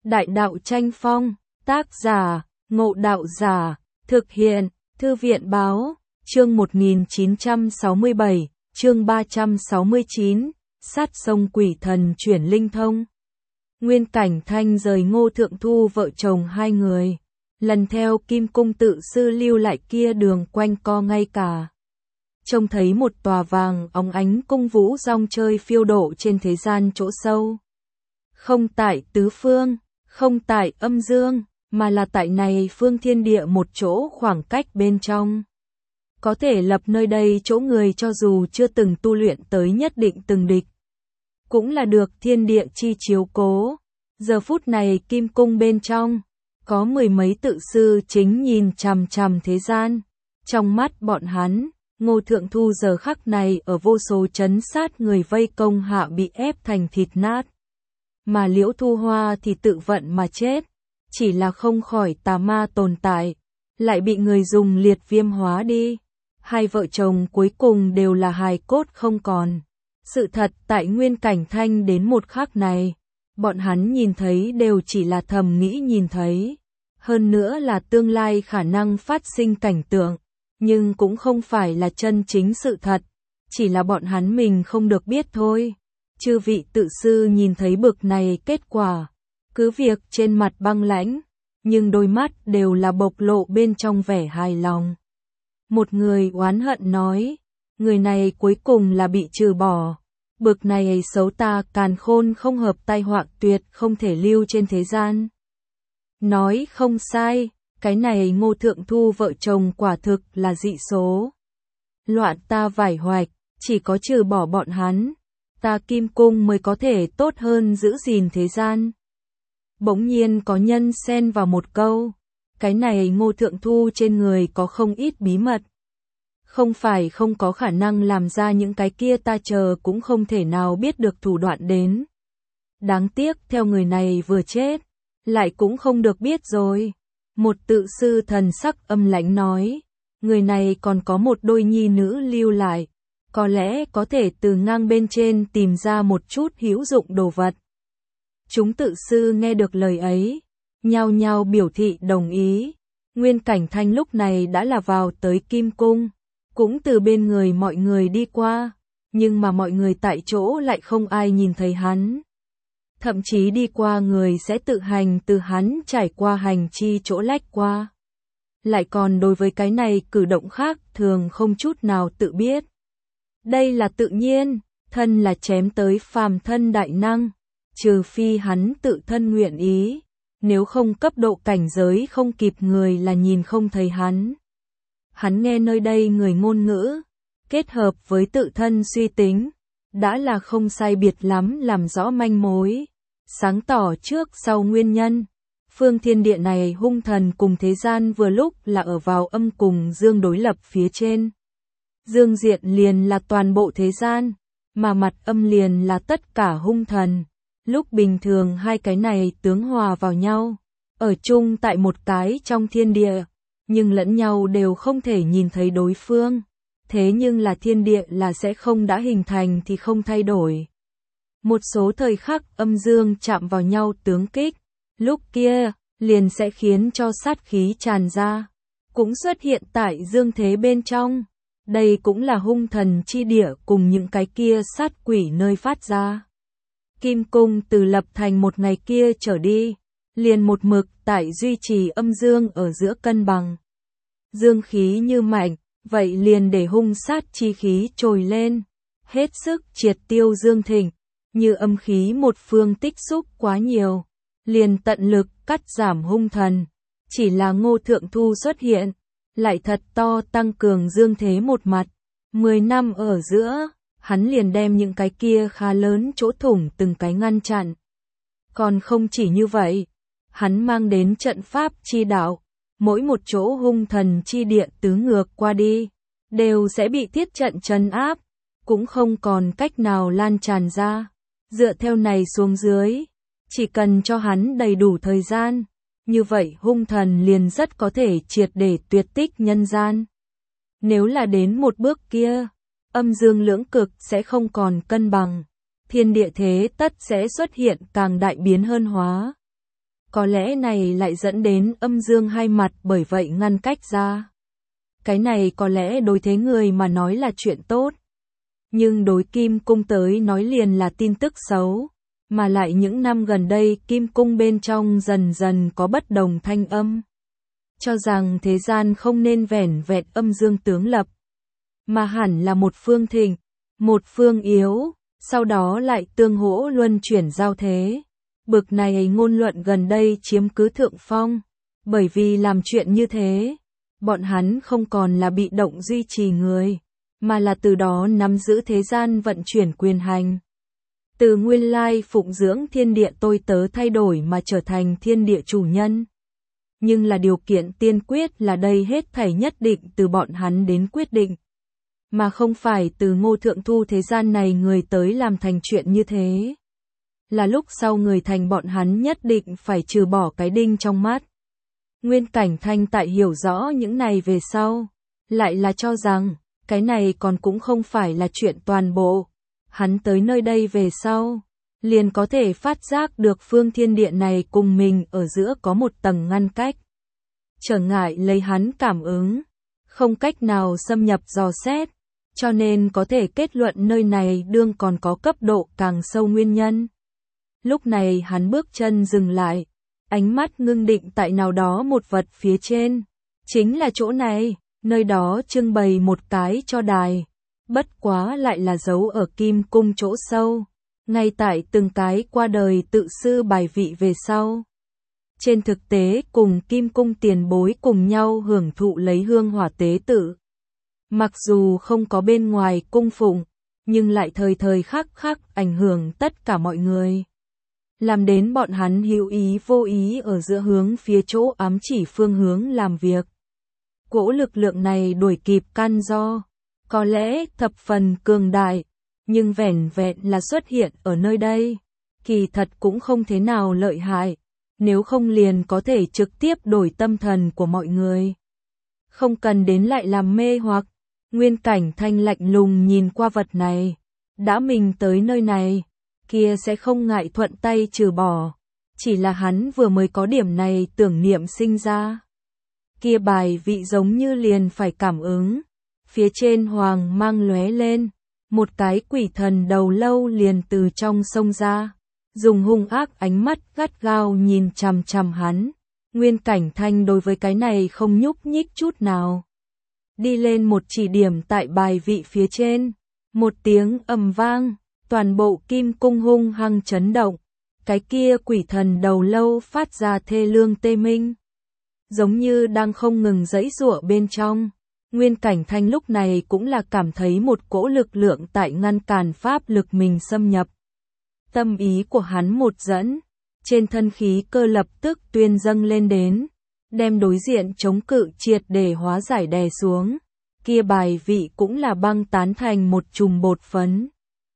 Đại đạo tranh phong, tác giả, Ngộ Đạo Giả, thực hiện, Thư viện Báo, chương 1967, chương 369, sát sông quỷ thần chuyển linh thông. Nguyên Cảnh Thanh rời Ngô Thượng Thu vợ chồng hai người, lần theo Kim Cung tự sư lưu lại kia đường quanh co ngay cả. Trông thấy một tòa vàng óng ánh cung vũ rong chơi phiêu độ trên thế gian chỗ sâu. Không tại tứ phương, không tại âm dương, mà là tại này phương thiên địa một chỗ khoảng cách bên trong. Có thể lập nơi đây chỗ người cho dù chưa từng tu luyện tới nhất định từng địch. Cũng là được thiên địa chi chiếu cố. Giờ phút này Kim Cung bên trong, có mười mấy tự sư chính nhìn chằm chằm thế gian. Trong mắt bọn hắn, Ngô Thượng Thu giờ khắc này ở vô số trấn sát người vây công hạ bị ép thành thịt nát. Mà Liễu Thu Hoa thì tự vận mà chết, chỉ là không khỏi tà ma tồn tại, lại bị người dùng liệt viêm hóa đi. Hai vợ chồng cuối cùng đều là hài cốt không còn. Sự thật tại Nguyên Cảnh Thanh đến một khắc này, bọn hắn nhìn thấy đều chỉ là thầm nghĩ nhìn thấy. Hơn nữa là tương lai khả năng phát sinh cảnh tượng, nhưng cũng không phải là chân chính sự thật, chỉ là bọn hắn mình không được biết thôi. Chư vị tự sư nhìn thấy bực này kết quả, cứ việc trên mặt băng lãnh, nhưng đôi mắt đều là bộc lộ bên trong vẻ hài lòng. Một người oán hận nói, người này cuối cùng là bị trừ bỏ, bực này xấu ta càn khôn không hợp tai họa tuyệt không thể lưu trên thế gian. Nói không sai, cái này Ngô Thượng Thu vợ chồng quả thực là dị số. Loạn ta vải hoạch, chỉ có trừ bỏ bọn hắn, ta Kim Cung mới có thể tốt hơn giữ gìn thế gian. Bỗng nhiên có nhân xen vào một câu, cái này Ngô Thượng Thu trên người có không ít bí mật. Không phải không có khả năng làm ra những cái kia ta chờ cũng không thể nào biết được thủ đoạn đến. Đáng tiếc theo người này vừa chết, lại cũng không được biết rồi. Một tự sư thần sắc âm lãnh nói, người này còn có một đôi nhi nữ lưu lại, có lẽ có thể từ ngang bên trên tìm ra một chút hữu dụng đồ vật. Chúng tự sư nghe được lời ấy, nhao nhao biểu thị đồng ý. Nguyên Cảnh Thanh lúc này đã là vào tới Kim Cung, cũng từ bên người mọi người đi qua, nhưng mà mọi người tại chỗ lại không ai nhìn thấy hắn. Thậm chí đi qua người sẽ tự hành từ hắn trải qua hành chi chỗ lách qua. Lại còn đối với cái này cử động khác thường không chút nào tự biết. Đây là tự nhiên, thân là chém tới phàm thân đại năng, trừ phi hắn tự thân nguyện ý, nếu không cấp độ cảnh giới không kịp người là nhìn không thấy hắn. Hắn nghe nơi đây người ngôn ngữ, kết hợp với tự thân suy tính, đã là không sai biệt lắm làm rõ manh mối, sáng tỏ trước sau nguyên nhân. Phương thiên địa này hung thần cùng thế gian vừa lúc là ở vào âm cùng dương đối lập phía trên. Dương diện liền là toàn bộ thế gian, mà mặt âm liền là tất cả hung thần. Lúc bình thường hai cái này tướng hòa vào nhau, ở chung tại một cái trong thiên địa, nhưng lẫn nhau đều không thể nhìn thấy đối phương. Thế nhưng là thiên địa là sẽ không đã hình thành thì không thay đổi. Một số thời khắc âm dương chạm vào nhau tướng kích, lúc kia liền sẽ khiến cho sát khí tràn ra, cũng xuất hiện tại dương thế bên trong. Đây cũng là hung thần chi địa cùng những cái kia sát quỷ nơi phát ra. Kim Cung từ lập thành một ngày kia trở đi, liền một mực tại duy trì âm dương ở giữa cân bằng. Dương khí như mạnh, vậy liền để hung sát chi khí trồi lên, hết sức triệt tiêu dương thịnh. Như âm khí một phương tích xúc quá nhiều, liền tận lực cắt giảm hung thần. Chỉ là Ngô Thượng Thu xuất hiện, lại thật to tăng cường dương thế một mặt. 10 năm ở giữa, hắn liền đem những cái kia khá lớn chỗ thủng từng cái ngăn chặn. Còn không chỉ như vậy, hắn mang đến trận pháp chi đạo, mỗi một chỗ hung thần chi địa tứ ngược qua đi, đều sẽ bị thiết trận trấn áp, cũng không còn cách nào lan tràn ra. Dựa theo này xuống dưới, chỉ cần cho hắn đầy đủ thời gian, như vậy hung thần liền rất có thể triệt để tuyệt tích nhân gian. Nếu là đến một bước kia, âm dương lưỡng cực sẽ không còn cân bằng, thiên địa thế tất sẽ xuất hiện càng đại biến hơn hóa. Có lẽ này lại dẫn đến âm dương hai mặt bởi vậy ngăn cách ra. Cái này có lẽ đối thế người mà nói là chuyện tốt. Nhưng đối Kim Cung tới nói liền là tin tức xấu. Mà lại những năm gần đây Kim Cung bên trong dần dần có bất đồng thanh âm. Cho rằng thế gian không nên vẻn vẹn âm dương tướng lập. Mà hẳn là một phương thịnh, một phương yếu, sau đó lại tương hỗ luân chuyển giao thế. Bực này ngôn luận gần đây chiếm cứ thượng phong. Bởi vì làm chuyện như thế, bọn hắn không còn là bị động duy trì người, mà là từ đó nắm giữ thế gian vận chuyển quyền hành. Từ nguyên lai phụng dưỡng thiên địa tôi tớ thay đổi mà trở thành thiên địa chủ nhân. Nhưng là điều kiện tiên quyết là đây hết thảy nhất định từ bọn hắn đến quyết định. Mà không phải từ Ngô Thượng Thu thế gian này người tới làm thành chuyện như thế. Là lúc sau người thành bọn hắn nhất định phải trừ bỏ cái đinh trong mắt. Nguyên Cảnh Thanh tại hiểu rõ những này về sau, lại là cho rằng, cái này còn cũng không phải là chuyện toàn bộ. Hắn tới nơi đây về sau, liền có thể phát giác được phương thiên địa này cùng mình ở giữa có một tầng ngăn cách. Trở ngại lấy hắn cảm ứng, không cách nào xâm nhập dò xét, cho nên có thể kết luận nơi này đương còn có cấp độ càng sâu nguyên nhân. Lúc này hắn bước chân dừng lại, ánh mắt ngưng định tại nào đó một vật phía trên. Chính là chỗ này, nơi đó trưng bày một cái cho đài. Bất quá lại là giấu ở Kim Cung chỗ sâu, ngay tại từng cái qua đời tự sư bài vị về sau. Trên thực tế cùng Kim Cung tiền bối cùng nhau hưởng thụ lấy hương hỏa tế tự. Mặc dù không có bên ngoài cung phụng, nhưng lại thời thời khắc khắc ảnh hưởng tất cả mọi người. Làm đến bọn hắn hữu ý vô ý ở giữa hướng phía chỗ ám chỉ phương hướng làm việc. Cỗ lực lượng này đuổi kịp căn do, có lẽ thập phần cường đại, nhưng vẻn vẹn là xuất hiện ở nơi đây. Kỳ thật cũng không thế nào lợi hại, nếu không liền có thể trực tiếp đổi tâm thần của mọi người. Không cần đến lại làm mê hoặc, Nguyên Cảnh Thanh lạnh lùng nhìn qua vật này. Đã mình tới nơi này, kia sẽ không ngại thuận tay trừ bỏ. Chỉ là hắn vừa mới có điểm này tưởng niệm sinh ra. Kia bài vị giống như liền phải cảm ứng. Phía trên hoàng mang lóe lên, một cái quỷ thần đầu lâu liền từ trong sông ra, dùng hung ác ánh mắt gắt gao nhìn chằm chằm hắn. Nguyên Cảnh Thanh đối với cái này không nhúc nhích chút nào. Đi lên một chỉ điểm tại bài vị phía trên, một tiếng ầm vang, toàn bộ Kim Cung hung hăng chấn động. Cái kia quỷ thần đầu lâu phát ra thê lương tê minh, giống như đang không ngừng giãy giụa bên trong. Nguyên Cảnh Thanh lúc này cũng là cảm thấy một cỗ lực lượng tại ngăn cản pháp lực mình xâm nhập. Tâm ý của hắn một dẫn, trên thân khí cơ lập tức tuyên dâng lên đến, đem đối diện chống cự triệt để hóa giải đè xuống. Kia bài vị cũng là băng tán thành một chùm bột phấn.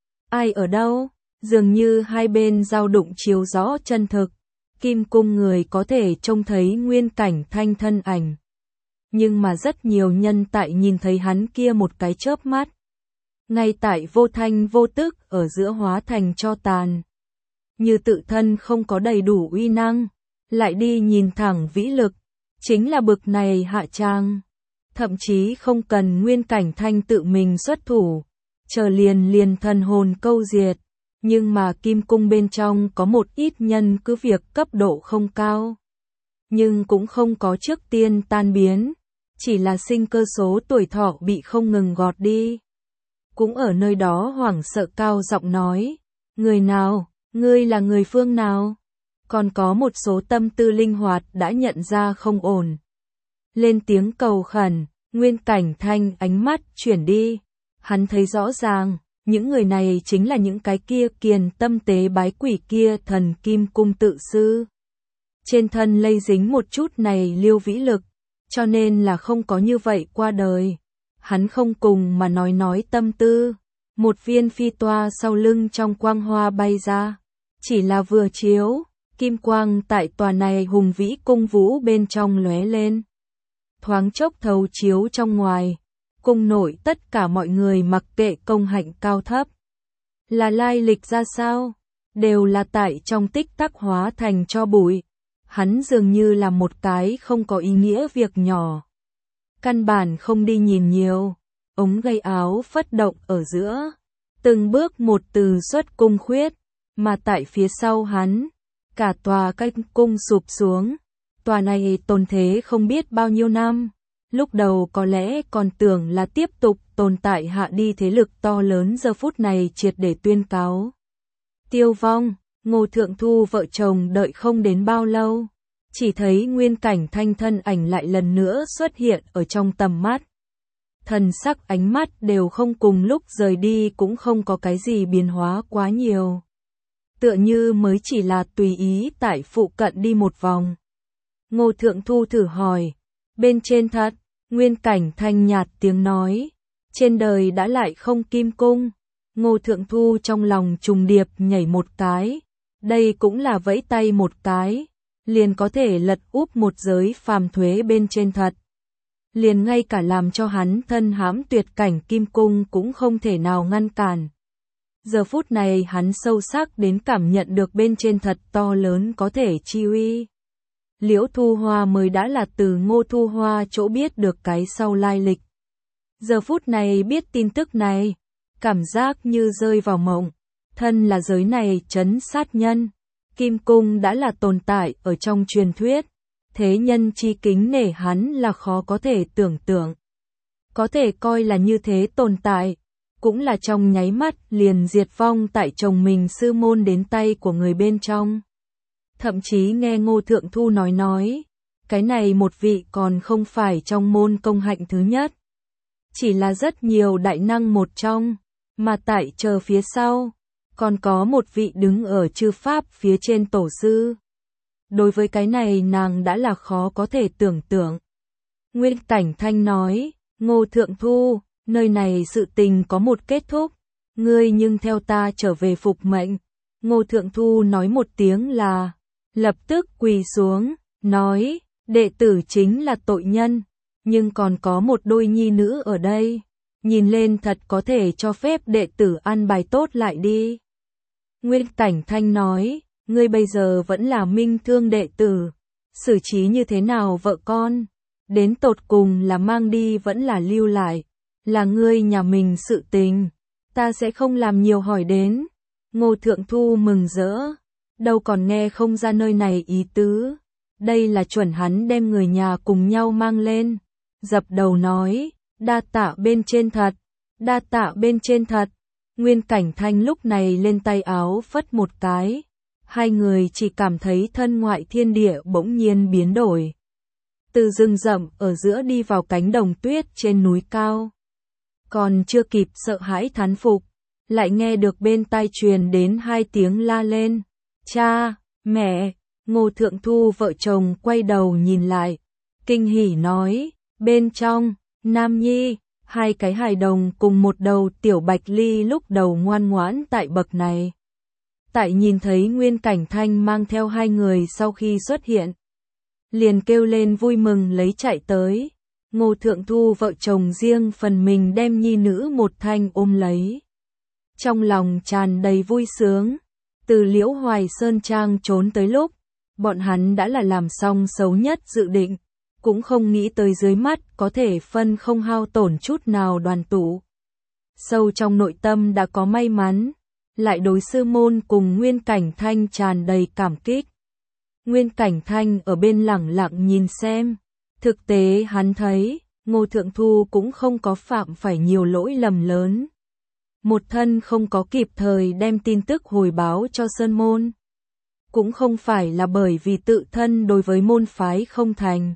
Ai ở đâu? Dường như hai bên giao đụng chiếu rõ chân thực. Kim Cung người có thể trông thấy Nguyên Cảnh Thanh thân ảnh. Nhưng mà rất nhiều nhân tại nhìn thấy hắn kia một cái chớp mắt. Ngay tại vô thanh vô tức ở giữa hóa thành tro tàn. Như tự thân không có đầy đủ uy năng, lại đi nhìn thẳng vĩ lực. Chính là bực này hạ trang. Thậm chí không cần Nguyên Cảnh Thanh tự mình xuất thủ. Chờ liền thần hồn câu diệt. Nhưng mà Kim Cung bên trong có một ít nhân cứ việc cấp độ không cao. Nhưng cũng không có trước tiên tan biến. Chỉ là sinh cơ số tuổi thọ bị không ngừng gọt đi. Cũng ở nơi đó hoảng sợ cao giọng nói. Người nào, ngươi là người phương nào? Còn có một số tâm tư linh hoạt đã nhận ra không ổn. Lên tiếng cầu khẩn, Nguyên Cảnh Thanh ánh mắt chuyển đi. Hắn thấy rõ ràng, những người này chính là những cái kia kiền tâm tế bái quỷ kia thần Kim Cung tự sư. Trên thân lây dính một chút này liêu vĩ lực, cho nên là không có như vậy qua đời. Hắn không cùng mà nói tâm tư. Một viên phi toa sau lưng trong quang hoa bay ra. Chỉ là vừa chiếu, kim quang tại tòa này hùng vĩ cung vũ bên trong lóe lên. Thoáng chốc thấu chiếu trong ngoài. Cung nội tất cả mọi người mặc kệ công hạnh cao thấp. Là lai lịch ra sao? Đều là tại trong tích tắc hóa thành cho bụi. hắn dường như là một cái không có ý nghĩa việc nhỏ. Căn bản không đi nhìn nhiều, ống gây áo phất động ở giữa, từng bước một từ xuất cung khuyết, mà tại phía sau hắn, cả tòa canh cung sụp xuống. Tòa này tồn thế không biết bao nhiêu năm, lúc đầu có lẽ còn tưởng là tiếp tục tồn tại hạ đi thế lực to lớn giờ phút này triệt để tuyên cáo tiêu vong. Ngô Thượng Thu vợ chồng đợi không đến bao lâu, chỉ thấy Nguyên Cảnh Thanh thân ảnh lại lần nữa xuất hiện ở trong tầm mắt. Thần sắc ánh mắt đều không cùng lúc rời đi, cũng không có cái gì biến hóa quá nhiều. Tựa như mới chỉ là tùy ý tại phụ cận đi một vòng. Ngô Thượng Thu thử hỏi, bên trên thật? Nguyên Cảnh Thanh nhạt tiếng nói, trên đời đã lại không kim cung. Ngô Thượng Thu trong lòng trùng điệp nhảy một cái, đây cũng là vẫy tay một cái, liền có thể lật úp một giới phàm thuế bên trên thật. Liền ngay cả làm cho hắn thân hãm tuyệt cảnh kim cung cũng không thể nào ngăn cản. Giờ phút này hắn sâu sắc đến cảm nhận được bên trên thật to lớn có thể chi uy. Liễu Thu Hoa mới đã là từ Ngô Thu Hoa chỗ biết được cái sau lai lịch. Giờ phút này biết tin tức này, cảm giác như rơi vào mộng. Thân là giới này trấn sát nhân, kim cung đã là tồn tại ở trong truyền thuyết. Thế nhân chi kính nể hắn là khó có thể tưởng tượng. Có thể coi là như thế tồn tại, cũng là trong nháy mắt liền diệt vong tại chồng mình sư môn đến tay của người bên trong. Thậm chí nghe Ngô Thượng Thu nói, cái này một vị còn không phải trong môn công hạnh thứ nhất. Chỉ là rất nhiều đại năng một trong, mà tại chờ phía sau, còn có một vị đứng ở chư pháp phía trên tổ sư. Đối với cái này nàng đã là khó có thể tưởng tượng. Nguyên Cảnh Thanh nói, Ngô Thượng Thu, nơi này sự tình có một kết thúc, ngươi nhưng theo ta trở về phục mệnh. Ngô Thượng Thu nói một tiếng là, lập tức quỳ xuống, nói, đệ tử chính là tội nhân, nhưng còn có một đôi nhi nữ ở đây, nhìn lên thật có thể cho phép đệ tử an bài tốt lại đi. Nguyên Cảnh Thanh nói, ngươi bây giờ vẫn là minh thương đệ tử, xử trí như thế nào vợ con, đến tột cùng là mang đi vẫn là lưu lại, là ngươi nhà mình sự tình, ta sẽ không làm nhiều hỏi đến. Ngô Thượng Thu mừng rỡ, đâu còn nghe không ra nơi này ý tứ, đây là chuẩn hắn đem người nhà cùng nhau mang lên, dập đầu nói, đa tạ bên trên thật, đa tạ bên trên thật. Nguyên Cảnh Thanh lúc này lên tay áo phất một cái, hai người chỉ cảm thấy thân ngoại thiên địa bỗng nhiên biến đổi. Từ rừng rậm ở giữa đi vào cánh đồng tuyết trên núi cao. Còn chưa kịp sợ hãi thán phục, lại nghe được bên tai truyền đến hai tiếng la lên. Cha, mẹ, Ngô Thượng Thu vợ chồng quay đầu nhìn lại, kinh hỉ nói, bên trong, Nam Nhi, hai cái hài đồng cùng một đầu tiểu bạch ly lúc đầu ngoan ngoãn tại bậc này. Tại nhìn thấy Nguyên Cảnh Thanh mang theo hai người sau khi xuất hiện, liền kêu lên vui mừng lấy chạy tới. Ngô Thượng Thu vợ chồng riêng phần mình đem nhi nữ một thanh ôm lấy. Trong lòng tràn đầy vui sướng, từ Liễu Hoài Sơn Trang trốn tới lúc, bọn hắn đã là làm xong xấu nhất dự định, cũng không nghĩ tới dưới mắt có thể phân không hao tổn chút nào đoàn tụ. Sâu trong nội tâm đã có may mắn, lại đối sư môn cùng Nguyên Cảnh Thanh tràn đầy cảm kích. Nguyên Cảnh Thanh ở bên lẳng lặng nhìn xem, thực tế hắn thấy, Ngô Thượng Thu cũng không có phạm phải nhiều lỗi lầm lớn. Một thân không có kịp thời đem tin tức hồi báo cho Sơn Môn. Cũng không phải là bởi vì tự thân đối với môn phái không thành,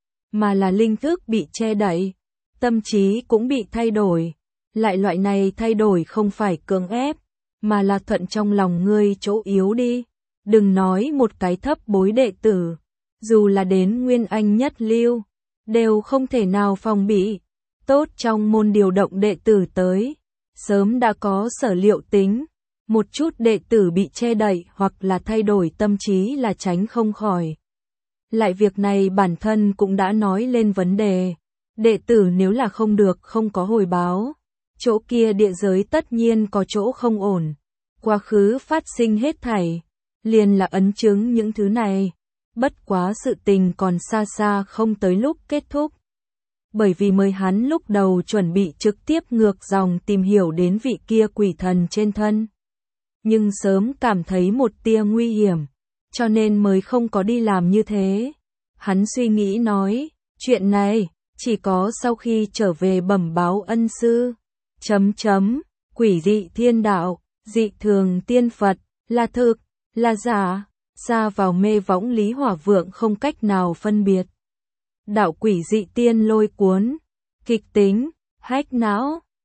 mà là linh thức bị che đậy, tâm trí cũng bị thay đổi. Lại loại này thay đổi không phải cưỡng ép, mà là thuận trong lòng ngươi chỗ yếu đi. Đừng nói một cái thấp bối đệ tử, dù là đến Nguyên Anh nhất lưu, đều không thể nào phòng bị. Tốt trong môn điều động đệ tử tới, sớm đã có sở liệu tính, một chút đệ tử bị che đậy hoặc là thay đổi tâm trí là tránh không khỏi. Lại việc này bản thân cũng đã nói lên vấn đề, đệ tử nếu là không được không có hồi báo, chỗ kia địa giới tất nhiên có chỗ không ổn, quá khứ phát sinh hết thảy, liền là ấn chứng những thứ này. Bất quá sự tình còn xa xa không tới lúc kết thúc. Bởi vì mới hắn lúc đầu chuẩn bị trực tiếp ngược dòng tìm hiểu đến vị kia quỷ thần trên thân. Nhưng sớm cảm thấy một tia nguy hiểm, cho nên mới không có đi làm như thế. Hắn suy nghĩ nói, chuyện này, chỉ có sau khi trở về bẩm báo ân sư. Quỷ dị thiên đạo, dị thường tiên Phật, là thực, là giả, xa vào mê võng Lý Hỏa Vượng không cách nào phân biệt. Đạo quỷ dị tiên lôi cuốn, kịch tính, hách não.